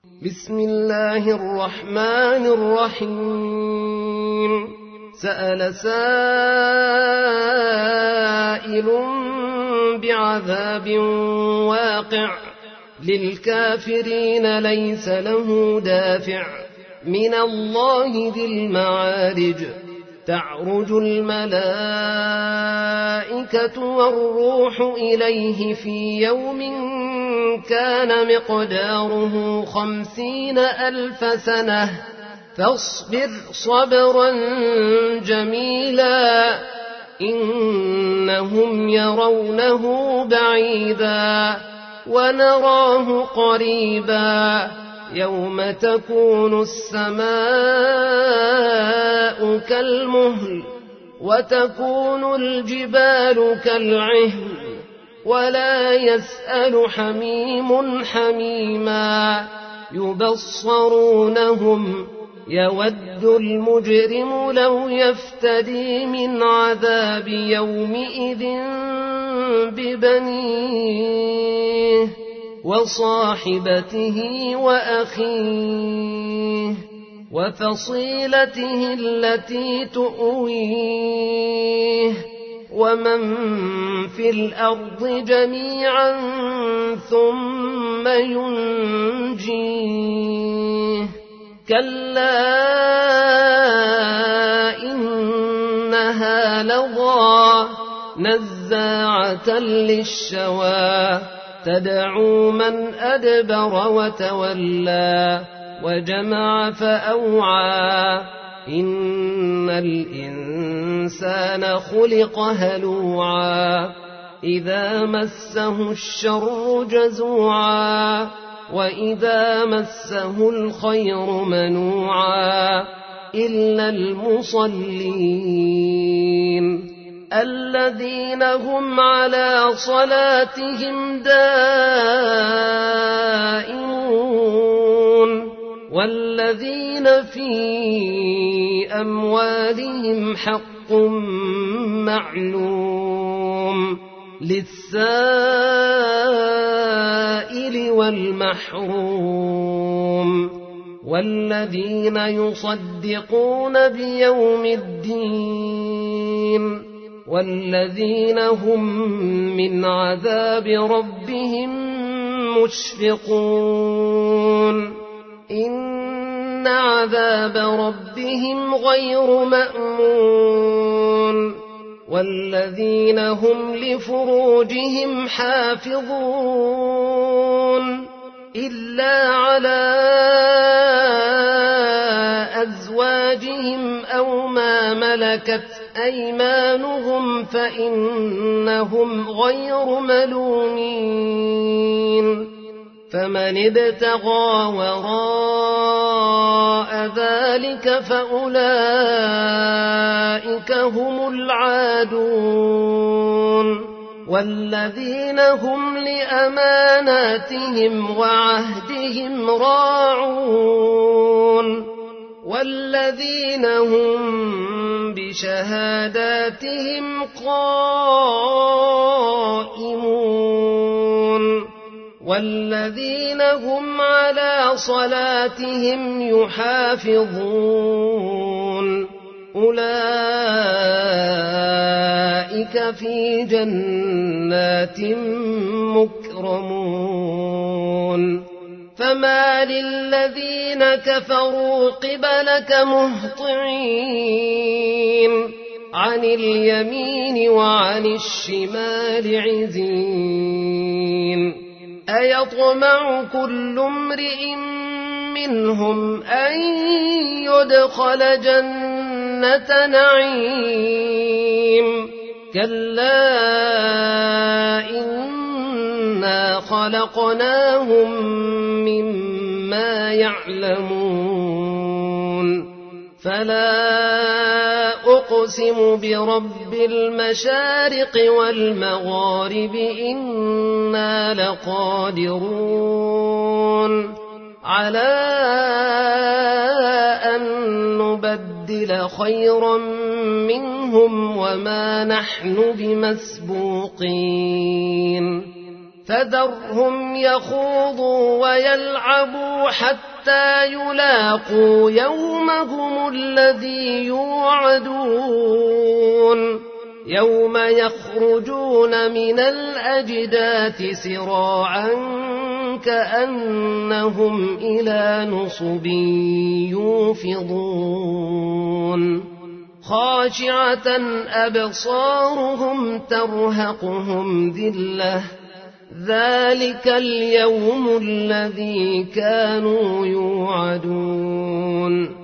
بسم الله الرحمن الرحيم سأل سائل بعذاب واقع للكافرين ليس له دافع من الله ذي المعارج تعرج الملائكة والروح إليه في يوم كان مقداره 50,000 سنة فاصبر صبرا جميلا إنهم يرونه بعيدا ونراه قريبا يوم تكون السماء كالمهل وتكون الجبال كالعهن ولا يسأل حميم حميما يبصرونهم يود المجرم لو يفتدي من عذاب يومئذ ببنيه وصاحبته وأخيه وفصيلته التي تؤويه ومن في الأرض جميعا ثم ينجيه كلا إنها لظى نزاعة للشوى تدعو من أدبر وتولى وجمع فأوعى إن الإنسان خلق هلوعا إذا مسه الشر جزوعا وإذا مسه الخير منوعا إلا المصلين الذين هم على صلاتهم دائمون والذين في أموالهم حق معلوم للسائل والمحروم والذين يصدقون بيوم الدين والذين هم من عذاب ربهم مشفقون إن عذاب ربهم غير مأمون والذين هم لفروجهم حافظون إلا على أزواجهم أو ما ملكت أيمانهم فإنهم غير ملومين فمن ابتغى وراء ذلك فأولئك هم العادون والذين هم لأماناتهم وعهدهم راعون والذين هم بشهاداتهم قائمون والذين هم على صلاتهم يحافظون أولئك في جنات مكرمون فما للذين كفروا قبلك مهطعين عن اليمين وعن الشمال عزين أيطمع كل امرئ منهم أن يدخل جنة نعيم كلا إنا خلقناهم مما يعلمون فلا أقسم برب المشارق والمغارب إنا لقادرون على أن نبدل خيرا منهم وما نحن بمسبوقين فذرهم يخوضوا ويلعبوا حتى يلاقوا يومهم الذي يوعدون يوم يخرجون من الأجداث سراعا كأنهم إلى نصب يوفضون خاشعة أبصارهم ترهقهم ذلة ذلك اليوم الذي كانوا يوعدون